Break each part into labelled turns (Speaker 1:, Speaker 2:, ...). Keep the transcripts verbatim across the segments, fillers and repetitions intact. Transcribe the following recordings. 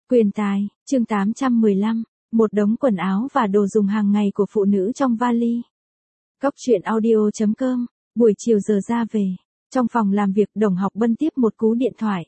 Speaker 1: Quyền tài, chương tám trăm mười lăm, một đống quần áo và đồ dùng hàng ngày của phụ nữ trong vali. Cóc truyện audio chấm com, buổi chiều giờ ra về. Trong phòng làm việc, Đồng Học Bân tiếp một cú điện thoại.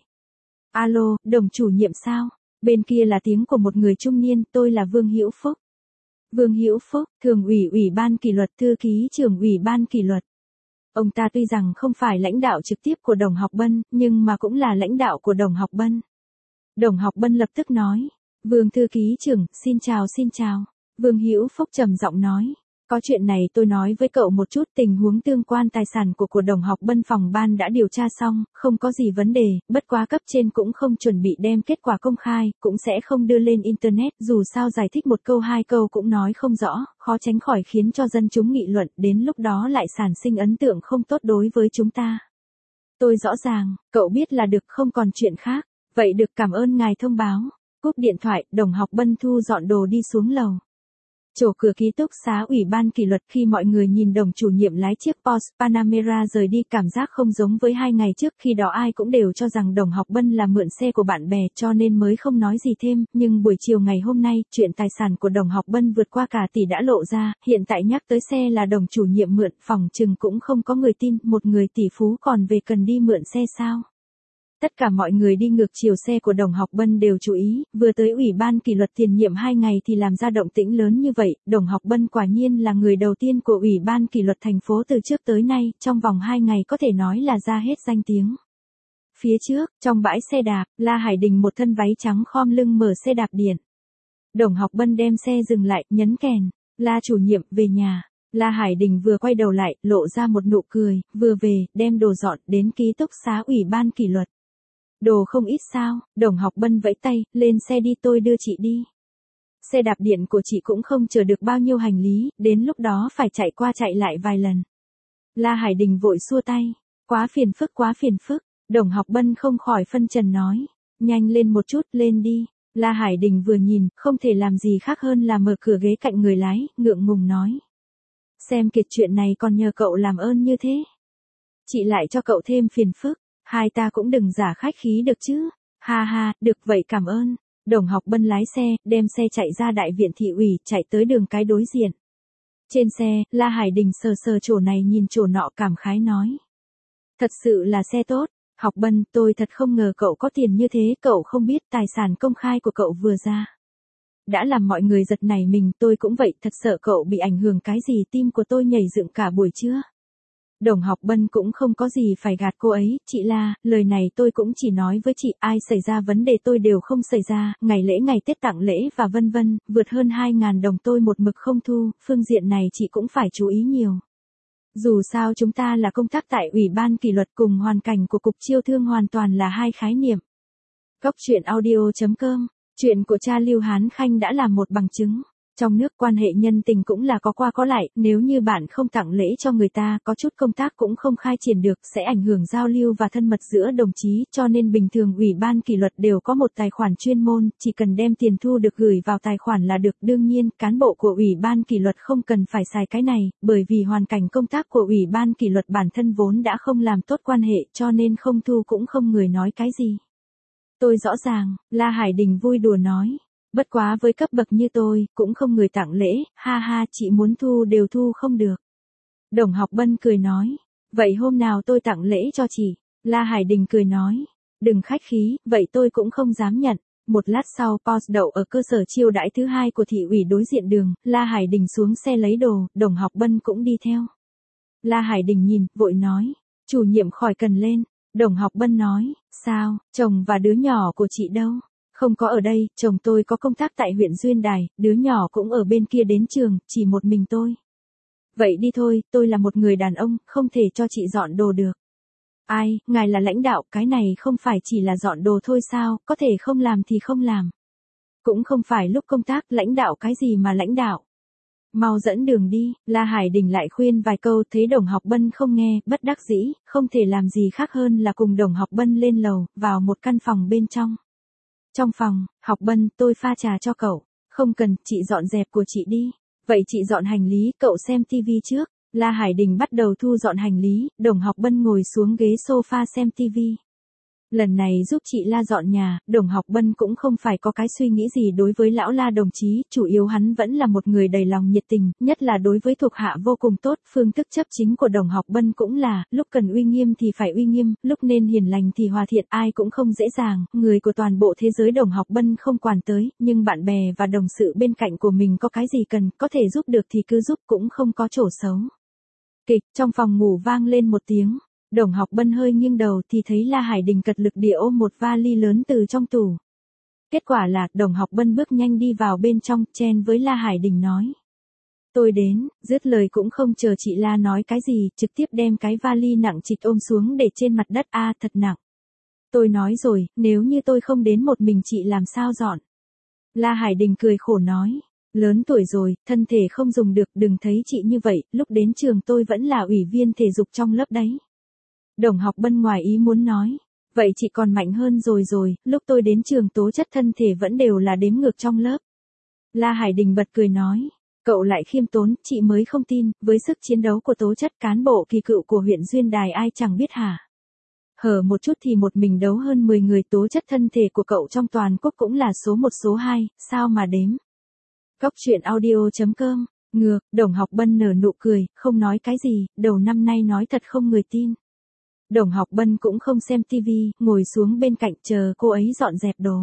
Speaker 1: Alo, Đồng chủ nhiệm sao? Bên kia là tiếng của một người trung niên, tôi là Vương Hữu Phúc. Vương Hữu Phúc, thường ủy ủy ban kỷ luật, thư ký trưởng ủy ban kỷ luật. Ông ta tuy rằng không phải lãnh đạo trực tiếp của Đồng Học Bân, nhưng mà cũng là lãnh đạo của Đồng Học Bân. Đồng Học Bân lập tức nói, Vương thư ký trưởng, xin chào xin chào. Vương Hữu Phúc trầm giọng nói, có chuyện này tôi nói với cậu một chút, tình huống tương quan tài sản của của Đồng Học Bân phòng ban đã điều tra xong, không có gì vấn đề, bất quá cấp trên cũng không chuẩn bị đem kết quả công khai, cũng sẽ không đưa lên internet, dù sao giải thích một câu hai câu cũng nói không rõ, khó tránh khỏi khiến cho dân chúng nghị luận, đến lúc đó lại sản sinh ấn tượng không tốt đối với chúng ta. Tôi rõ ràng, cậu biết là được, không còn chuyện khác. Vậy được, cảm ơn ngài thông báo. Cúp điện thoại, Đồng Học Bân thu dọn đồ đi xuống lầu. Chỗ cửa ký túc xá ủy ban kỷ luật, khi mọi người nhìn Đồng chủ nhiệm lái chiếc Porsche Panamera rời đi, cảm giác không giống với hai ngày trước, khi đó ai cũng đều cho rằng Đồng Học Bân là mượn xe của bạn bè cho nên mới không nói gì thêm, nhưng buổi chiều ngày hôm nay, chuyện tài sản của Đồng Học Bân vượt qua cả tỷ đã lộ ra, hiện tại nhắc tới xe là Đồng chủ nhiệm mượn, phòng chừng cũng không có người tin, một người tỷ phú còn về cần đi mượn xe sao? Tất cả mọi người đi ngược chiều xe của Đồng Học Bân đều chú ý, vừa tới ủy ban kỷ luật tiền nhiệm hai ngày thì làm ra động tĩnh lớn như vậy, Đồng Học Bân quả nhiên là người đầu tiên của ủy ban kỷ luật thành phố từ trước tới nay, trong vòng hai ngày có thể nói là ra hết danh tiếng. Phía trước, trong bãi xe đạp, La Hải Đình một thân váy trắng khom lưng mở xe đạp điện. Đồng Học Bân đem xe dừng lại, nhấn kèn, La chủ nhiệm, về nhà. La Hải Đình vừa quay đầu lại, lộ ra một nụ cười, vừa về, đem đồ dọn đến ký túc xá ủy ban kỷ luật. Đồ không ít sao? Đồng Học Bân vẫy tay, lên xe đi, tôi đưa chị đi. Xe đạp điện của chị cũng không chở được bao nhiêu hành lý, đến lúc đó phải chạy qua chạy lại vài lần. La Hải Đình vội xua tay, quá phiền phức quá phiền phức. Đồng Học Bân không khỏi phân trần nói, nhanh lên một chút, lên đi. La Hải Đình vừa nhìn, không thể làm gì khác hơn là mở cửa ghế cạnh người lái, ngượng ngùng nói. Xem kiệt, chuyện này còn nhờ cậu làm ơn như thế. Chị lại cho cậu thêm phiền phức. Hai ta cũng đừng giả khách khí được chứ. Ha ha, được vậy, cảm ơn. Đồng Học Bân lái xe, đem xe chạy ra đại viện thị ủy, chạy tới đường cái đối diện. Trên xe, La Hải Đình sờ sờ chỗ này nhìn chỗ nọ, cảm khái nói. Thật sự là xe tốt. Học Bân, tôi thật không ngờ cậu có tiền như thế, cậu không biết tài sản công khai của cậu vừa ra. Đã làm mọi người giật nảy mình, tôi cũng vậy, thật sợ cậu bị ảnh hưởng cái gì, tim của tôi nhảy dựng cả buổi trưa. Đồng Học Bân cũng không có gì phải gạt cô ấy, chị La, lời này tôi cũng chỉ nói với chị, ai xảy ra vấn đề tôi đều không xảy ra, ngày lễ ngày Tết tặng lễ và vân vân, vượt hơn hai ngàn đồng tôi một mực không thu, phương diện này chị cũng phải chú ý nhiều. Dù sao chúng ta là công tác tại ủy ban kỷ luật, cùng hoàn cảnh của cục chiêu thương hoàn toàn là hai khái niệm. Cóc truyện audio chấm com, chuyện của cha Lưu Hán Khanh đã là một bằng chứng. Trong nước quan hệ nhân tình cũng là có qua có lại, nếu như bạn không tặng lễ cho người ta, có chút công tác cũng không khai triển được, sẽ ảnh hưởng giao lưu và thân mật giữa đồng chí, cho nên bình thường ủy ban kỷ luật đều có một tài khoản chuyên môn, chỉ cần đem tiền thu được gửi vào tài khoản là được. Đương nhiên, cán bộ của ủy ban kỷ luật không cần phải xài cái này, bởi vì hoàn cảnh công tác của ủy ban kỷ luật bản thân vốn đã không làm tốt quan hệ, cho nên không thu cũng không người nói cái gì. Tôi rõ ràng, La Hải Đình vui đùa nói. Bất quá với cấp bậc như tôi, cũng không người tặng lễ, ha ha, chị muốn thu đều thu không được. Đồng Học Bân cười nói, vậy hôm nào tôi tặng lễ cho chị. La Hải Đình cười nói, đừng khách khí, vậy tôi cũng không dám nhận. Một lát sau, Porsche đậu ở cơ sở chiêu đãi thứ hai của thị ủy đối diện đường, La Hải Đình xuống xe lấy đồ, Đồng Học Bân cũng đi theo. La Hải Đình nhìn, vội nói, chủ nhiệm khỏi cần lên. Đồng Học Bân nói, sao, chồng và đứa nhỏ của chị đâu? Không có ở đây, chồng tôi có công tác tại huyện Duyên Đài, đứa nhỏ cũng ở bên kia đến trường, chỉ một mình tôi. Vậy đi thôi, tôi là một người đàn ông, không thể cho chị dọn đồ được. Ai, ngài là lãnh đạo, cái này không phải chỉ là dọn đồ thôi sao, có thể không làm thì không làm. Cũng không phải lúc công tác, lãnh đạo cái gì mà lãnh đạo. Mau dẫn đường đi, La Hải Đình lại khuyên vài câu, thấy Đồng Học Bân không nghe, bất đắc dĩ, không thể làm gì khác hơn là cùng Đồng Học Bân lên lầu, vào một căn phòng bên trong. Trong phòng, Học Bân, tôi pha trà cho cậu. Không cần, chị dọn dẹp của chị đi. Vậy chị dọn hành lý, cậu xem tivi trước. La Hải Đình bắt đầu thu dọn hành lý, Đồng Học Bân ngồi xuống ghế sofa xem tivi. Lần này giúp chị La dọn nhà, Đồng Học Bân cũng không phải có cái suy nghĩ gì đối với lão La đồng chí, chủ yếu hắn vẫn là một người đầy lòng nhiệt tình, nhất là đối với thuộc hạ vô cùng tốt, phương thức chấp chính của Đồng Học Bân cũng là, lúc cần uy nghiêm thì phải uy nghiêm, lúc nên hiền lành thì hòa thiện, ai cũng không dễ dàng, người của toàn bộ thế giới Đồng Học Bân không quản tới, nhưng bạn bè và đồng sự bên cạnh của mình có cái gì cần, có thể giúp được thì cứ giúp, cũng không có chỗ xấu. Kịch, trong phòng ngủ vang lên một tiếng. Đồng Học Bân hơi nghiêng đầu thì thấy La Hải Đình cật lực địa ôm một vali lớn từ trong tủ. Kết quả là, Đồng Học Bân bước nhanh đi vào bên trong, chen với La Hải Đình nói. Tôi đến, dứt lời cũng không chờ chị La nói cái gì, trực tiếp đem cái vali nặng trịch ôm xuống để trên mặt đất, a thật nặng. Tôi nói rồi, nếu như tôi không đến một mình chị làm sao dọn. La Hải Đình cười khổ nói. Lớn tuổi rồi, thân thể không dùng được, đừng thấy chị như vậy, lúc đến trường tôi vẫn là ủy viên thể dục trong lớp đấy. Đồng Học Bân ngoài ý muốn nói, vậy chị còn mạnh hơn rồi rồi, lúc tôi đến trường tố chất thân thể vẫn đều là đếm ngược trong lớp. La Hải Đình bật cười nói, cậu lại khiêm tốn, chị mới không tin, với sức chiến đấu của tố chất cán bộ kỳ cựu của huyện Duyên Đài ai chẳng biết hả. Hở một chút thì một mình đấu hơn mười người, tố chất thân thể của cậu trong toàn quốc cũng là số một số hai, sao mà đếm. Cóc truyện audio chấm com, ngược, Đồng Học Bân nở nụ cười, không nói cái gì, đầu năm nay nói thật không người tin. Đồng Học Bân cũng không xem tivi, ngồi xuống bên cạnh chờ cô ấy dọn dẹp đồ.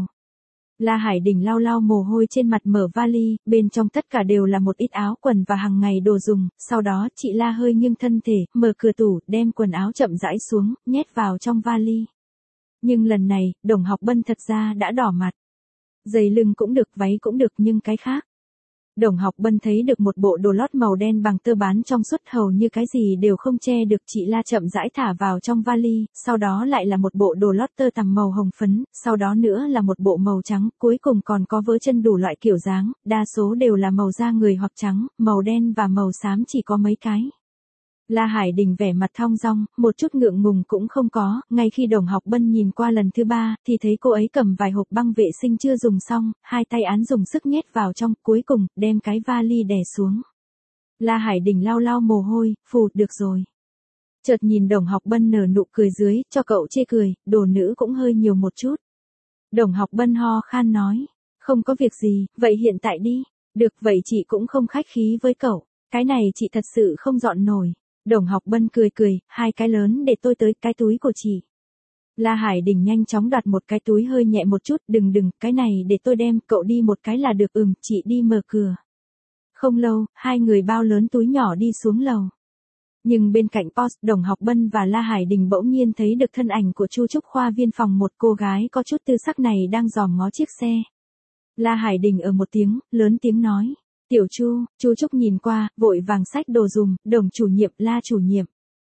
Speaker 1: La Hải Đình lau lau mồ hôi trên mặt, mở vali, bên trong tất cả đều là một ít áo quần và hàng ngày đồ dùng, sau đó chị La hơi nghiêng thân thể, mở cửa tủ, đem quần áo chậm rãi xuống, nhét vào trong vali. Nhưng lần này, Đồng Học Bân thật ra đã đỏ mặt. Giày lưng cũng được, váy cũng được, nhưng cái khác. Đồng Học Bân thấy được một bộ đồ lót màu đen bằng tơ bán trong suốt, hầu như cái gì đều không che được, chị La chậm rãi thả vào trong vali, sau đó lại là một bộ đồ lót tơ tằm màu hồng phấn, sau đó nữa là một bộ màu trắng, cuối cùng còn có vớ chân đủ loại kiểu dáng, đa số đều là màu da người hoặc trắng, màu đen và màu xám chỉ có mấy cái. La Hải Đình vẻ mặt thong dong, một chút ngượng ngùng cũng không có, ngay khi Đồng Học Bân nhìn qua lần thứ ba, thì thấy cô ấy cầm vài hộp băng vệ sinh chưa dùng xong, hai tay án dùng sức nhét vào trong, cuối cùng, đem cái vali đè xuống. La Hải Đình lau lau mồ hôi, phù, được rồi. Chợt nhìn Đồng Học Bân nở nụ cười dưới, cho cậu chê cười, đồ nữ cũng hơi nhiều một chút. Đồng Học Bân ho khan nói, không có việc gì, vậy hiện tại đi, được vậy chị cũng không khách khí với cậu, cái này chị thật sự không dọn nổi. Đồng Học Bân cười cười, hai cái lớn để tôi tới, cái túi của chị. La Hải Đình nhanh chóng đặt một cái túi hơi nhẹ một chút, đừng đừng, cái này để tôi đem, cậu đi một cái là được, ừm, chị đi mở cửa. Không lâu, hai người bao lớn túi nhỏ đi xuống lầu. Nhưng bên cạnh post, Đồng Học Bân và La Hải Đình bỗng nhiên thấy được thân ảnh của Chu Trúc khoa viên phòng một cô gái có chút tư sắc này đang dòm ngó chiếc xe. La Hải Đình ở một tiếng, lớn tiếng nói. Tiểu Chu, Chu Trúc nhìn qua, vội vàng xách đồ dùng, Đồng chủ nhiệm, La chủ nhiệm.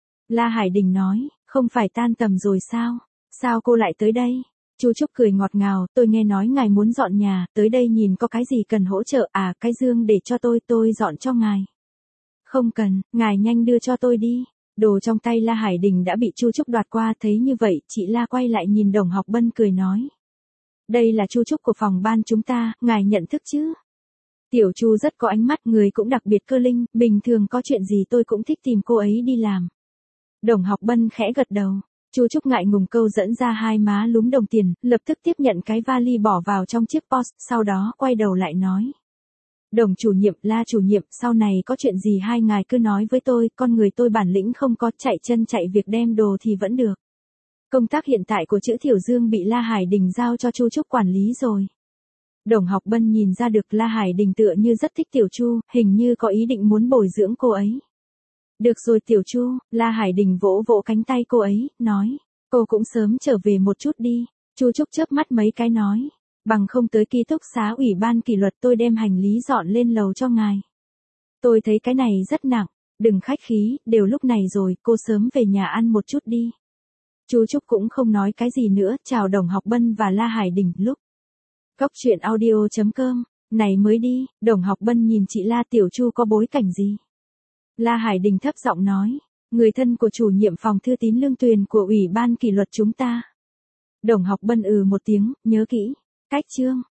Speaker 1: La Hải Đình nói, không phải tan tầm rồi sao? Sao cô lại tới đây? Chu Trúc cười ngọt ngào, tôi nghe nói ngài muốn dọn nhà, tới đây nhìn có cái gì cần hỗ trợ, à, cái dương để cho tôi, tôi dọn cho ngài. Không cần, ngài nhanh đưa cho tôi đi. Đồ trong tay La Hải Đình đã bị Chu Trúc đoạt qua, thấy như vậy, chị La quay lại nhìn Đồng Học Bân cười nói. Đây là Chu Trúc của phòng ban chúng ta, ngài nhận thức chứ? Tiểu Chu rất có ánh mắt, người cũng đặc biệt cơ linh, bình thường có chuyện gì tôi cũng thích tìm cô ấy đi làm. Đồng Học Bân khẽ gật đầu. Chu Trúc ngại ngùng câu dẫn ra hai má lúm đồng tiền, lập tức tiếp nhận cái vali bỏ vào trong chiếc post, sau đó quay đầu lại nói. Đồng chủ nhiệm, La chủ nhiệm, sau này có chuyện gì hai ngài cứ nói với tôi, con người tôi bản lĩnh không có, chạy chân chạy việc đem đồ thì vẫn được. Công tác hiện tại của chữ Thiểu Dương bị La Hải Đình giao cho Chu Trúc quản lý rồi. Đồng Học Bân nhìn ra được La Hải Đình tựa như rất thích Tiểu Chu, hình như có ý định muốn bồi dưỡng cô ấy. Được rồi Tiểu Chu, La Hải Đình vỗ vỗ cánh tay cô ấy, nói, cô cũng sớm trở về một chút đi. Chu Trúc chớp mắt mấy cái nói, bằng không tới ký túc xá ủy ban kỷ luật tôi đem hành lý dọn lên lầu cho ngài. Tôi thấy cái này rất nặng, đừng khách khí, đều lúc này rồi, cô sớm về nhà ăn một chút đi. Chu Trúc cũng không nói cái gì nữa, chào Đồng Học Bân và La Hải Đình lúc. Cóc truyện audio chấm com, này mới đi, Đồng Học Bân nhìn chị La, Tiểu Chu có bối cảnh gì? La Hải Đình thấp giọng nói, người thân của chủ nhiệm phòng Thư Tín Lương Tuyền của ủy ban kỷ luật chúng ta. Đồng Học Bân ừ một tiếng, nhớ kỹ, cách chương.